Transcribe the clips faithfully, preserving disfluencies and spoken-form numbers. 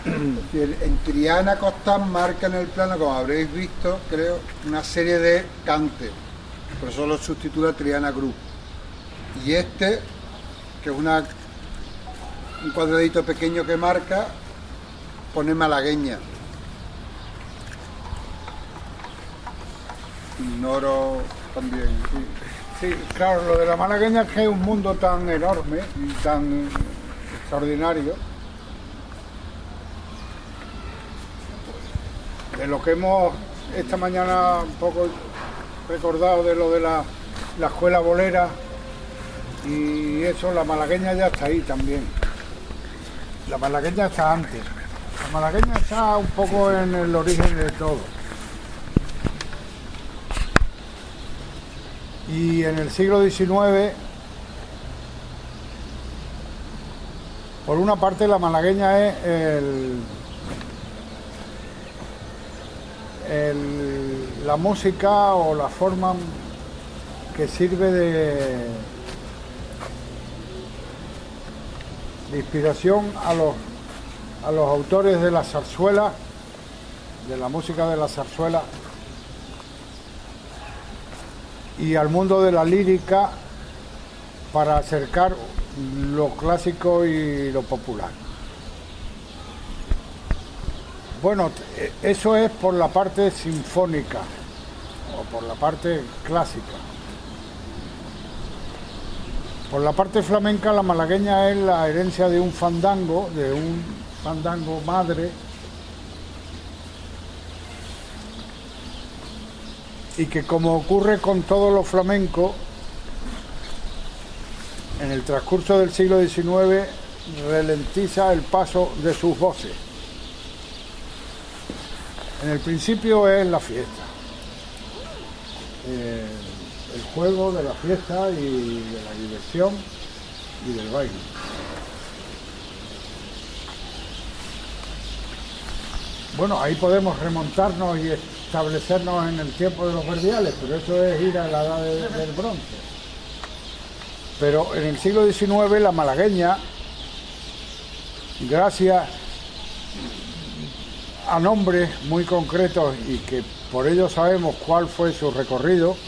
En Triana Costán marca en el plano, como habréis visto, creo, una serie de cantes. Por eso lo subtitula Triana Group. Y este, que es una, un cuadradito pequeño que marca, pone malagueña. Ignoro también, sí. Sí, claro, lo de la malagueña es que es un mundo tan enorme y tan extraordinario. De lo que hemos esta mañana un poco recordado de lo de la, la escuela bolera y eso, la malagueña ya está ahí también. La malagueña está antes. La malagueña está un poco en el origen de todo. Y en el siglo diecinueve, por una parte, la malagueña es el, el, la música o la forma que sirve de, de inspiración a los, a los autores de la zarzuela, de la música de la zarzuela, y al mundo de la lírica para acercar lo clásico y lo popular. Bueno, eso es por la parte sinfónica o por la parte clásica. Por la parte flamenca, la malagueña es la herencia de un fandango, de un fandango madre, y que, como ocurre con todo lo flamenco, en el transcurso del siglo diecinueve ralentiza el paso de sus voces. En el principio es la fiesta, eh, el juego de la fiesta y de la diversión y del baile. Bueno, ahí podemos remontarnos y establecernos en el tiempo de los verdiales, pero eso es ir a la edad de, del bronce. Pero en el siglo diecinueve la malagueña, gracias a nombres muy concretos y que por ello sabemos cuál fue su recorrido,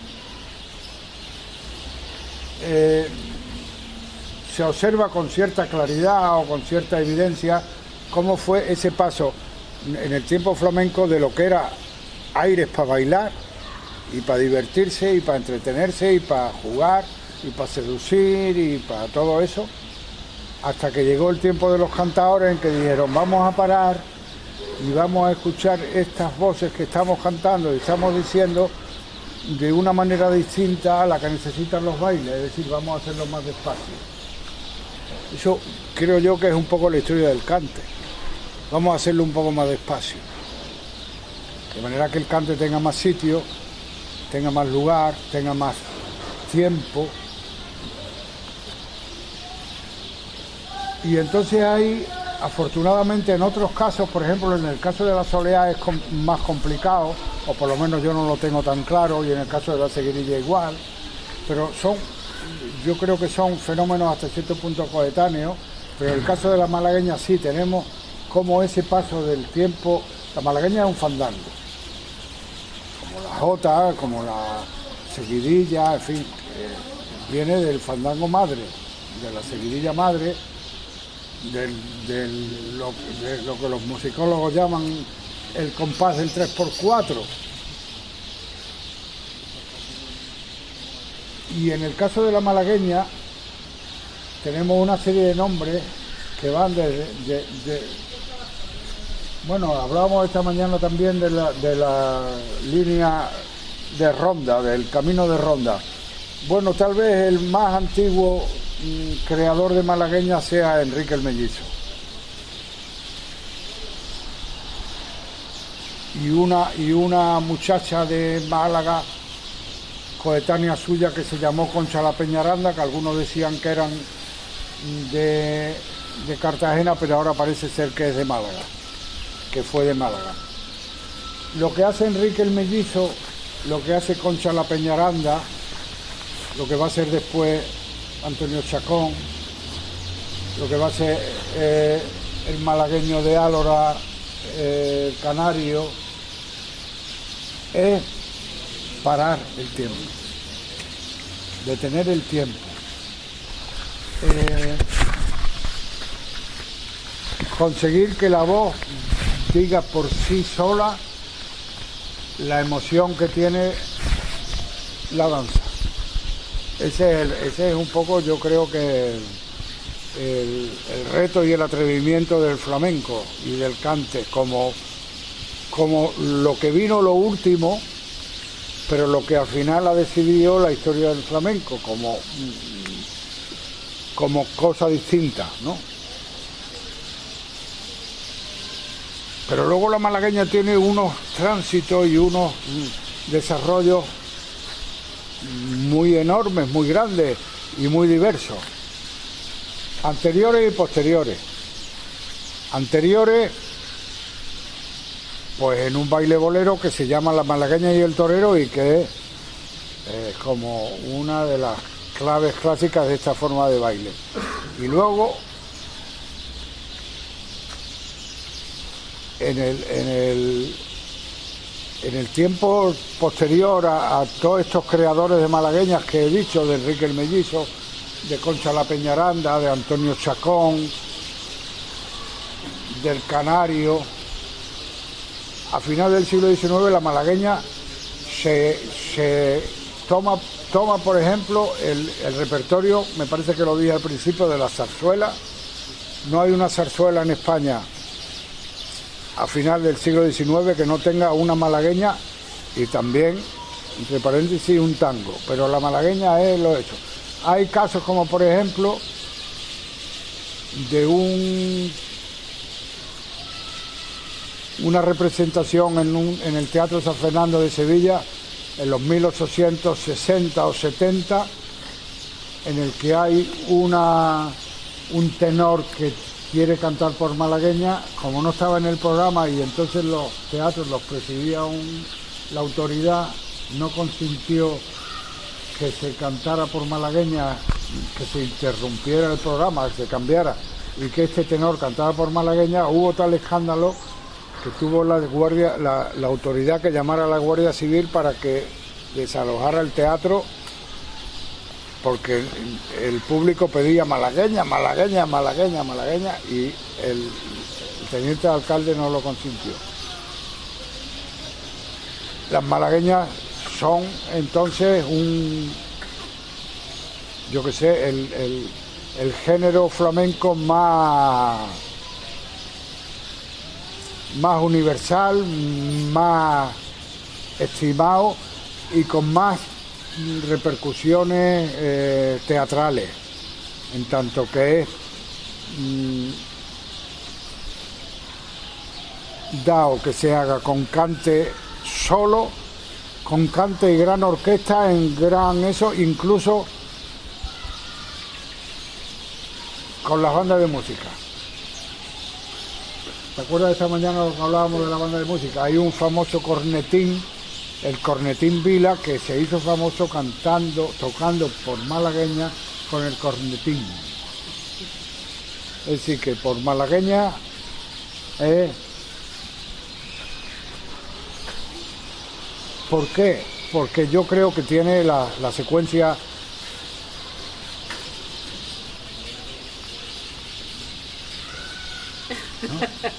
eh, se observa con cierta claridad o con cierta evidencia cómo fue ese paso en el tiempo flamenco de lo que era aires para bailar y para divertirse y para entretenerse y para jugar y para seducir y para todo eso, hasta que llegó el tiempo de los cantadores en que dijeron: vamos a parar y vamos a escuchar estas voces que estamos cantando y estamos diciendo de una manera distinta a la que necesitan los bailes, es decir, vamos a hacerlo más despacio. Eso creo yo que es un poco la historia del cante. Vamos a hacerlo un poco más despacio, de manera que el cante tenga más sitio, tenga más lugar, tenga más tiempo. Y entonces hay, afortunadamente, en otros casos, por ejemplo, en el caso de la soleá es com- más complicado, o por lo menos yo no lo tengo tan claro, y en el caso de la seguirilla igual, pero son, yo creo que son fenómenos hasta cierto punto coetáneos, pero en el caso de la malagueña sí tenemos como ese paso del tiempo. La malagueña es un fandango, como la jota, como la seguidilla, en fin, eh, viene del fandango madre, de la seguidilla madre, del, del, lo, de lo que los musicólogos llaman el compás del tres por cuatro. Y en el caso de la malagueña tenemos una serie de nombres que van desde... De, de, bueno, hablábamos esta mañana también de la, de la línea de Ronda, del camino de Ronda. Bueno, tal vez el más antiguo mm, creador de malagueña sea Enrique el Mellizo. Y una, y una muchacha de Málaga, coetánea suya, que se llamó Concha la Peñaranda, que algunos decían que eran de, de Cartagena, pero ahora parece ser que es de Málaga, que fue de Málaga. Lo que hace Enrique el Mellizo, lo que hace Concha la Peñaranda, lo que va a ser después Antonio Chacón, lo que va a ser eh, el malagueño de Álora, el canario, es parar el tiempo, detener el tiempo. Eh, conseguir que la voz diga por sí sola la emoción que tiene la danza. Ese es, el, ese es un poco, yo creo que el, el, el reto y el atrevimiento del flamenco y del cante, como, como lo que vino lo último, pero lo que al final ha decidido la historia del flamenco, como, como cosa distinta, ¿no? Pero luego la malagueña tiene unos tránsitos y unos desarrollos muy enormes, muy grandes y muy diversos, anteriores y posteriores. Anteriores, pues en un baile bolero que se llama La Malagueña y el Torero, y que es eh, como una de las claves clásicas de esta forma de baile. Y luego en el, en el, en el tiempo posterior a, a todos estos creadores de malagueñas que he dicho, de Enrique el Mellizo, de Concha la Peñaranda, de Antonio Chacón, del Canario, a final del siglo diecinueve la malagueña se, se toma, toma, por ejemplo, el, el repertorio, me parece que lo dije al principio, de la zarzuela. No hay una zarzuela en España a final del siglo diecinueve que no tenga una malagueña y también, entre paréntesis, un tango, pero la malagueña es lo hecho. Hay casos como, por ejemplo, de un una representación en, un, en el Teatro San Fernando de Sevilla en los mil ochocientos sesenta o setenta, en el que hay una un tenor que quiere cantar por malagueña. Como no estaba en el programa y entonces los teatros los presidía un, la autoridad, no consintió que se cantara por malagueña, que se interrumpiera el programa, que se cambiara y que este tenor cantara por malagueña. Hubo tal escándalo que tuvo la guardia, la, la autoridad que llamara a la Guardia Civil para que desalojara el teatro, porque el, el público pedía malagueña, malagueña, malagueña, malagueña, y el, el teniente alcalde no lo consintió. Las malagueñas son entonces un, yo qué sé, el, el, el género flamenco más, más universal, más estimado y con más repercusiones eh, teatrales, en tanto que es mmm, dado que se haga con cante solo, con cante y gran orquesta, en gran eso, incluso con las bandas de música. ¿Te acuerdas de esta mañana que hablábamos de la banda de música? Hay un famoso cornetín, el cornetín Vila, que se hizo famoso cantando, tocando por malagueña con el cornetín. Es decir, que por malagueña eh, ¿por qué? Porque yo creo que tiene la, la secuencia ¿no?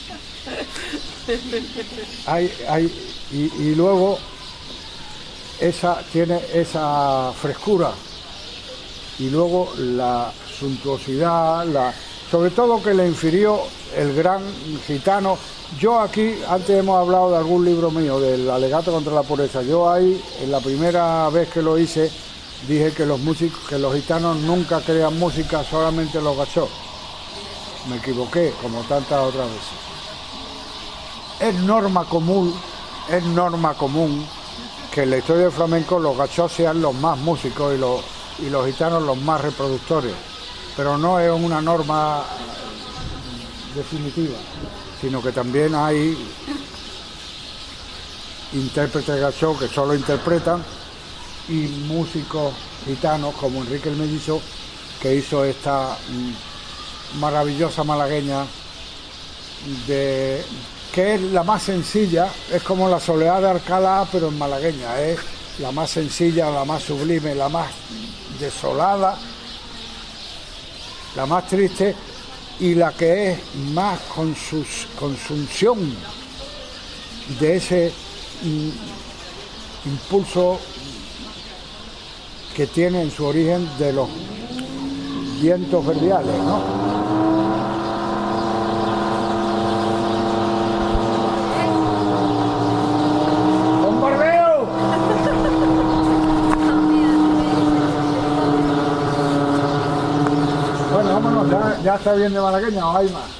hay, hay y, y luego esa tiene esa frescura y luego la suntuosidad, la, sobre todo que le infirió el gran gitano. Yo aquí, antes hemos hablado de algún libro mío, del alegato contra la pobreza. Yo ahí, en la primera vez que lo hice, dije que los músicos, que los gitanos nunca crean música, solamente los gachós. Me equivoqué, como tantas otras veces. Es norma común, es norma común que en la historia del flamenco los gachós sean los más músicos y los, y los gitanos los más reproductores. Pero no es una norma definitiva, sino que también hay intérpretes gachós que solo interpretan y músicos gitanos como Enrique el Mellizo, que hizo esta maravillosa malagueña de que es la más sencilla, es como la Soledad de Alcalá, pero en malagueña, es la más sencilla, la más sublime, la más desolada, la más triste y la que es más con su consunción de ese mm, impulso que tiene en su origen de los vientos verdiales, ¿no? ¿Ya está bien de malagueña o hay más?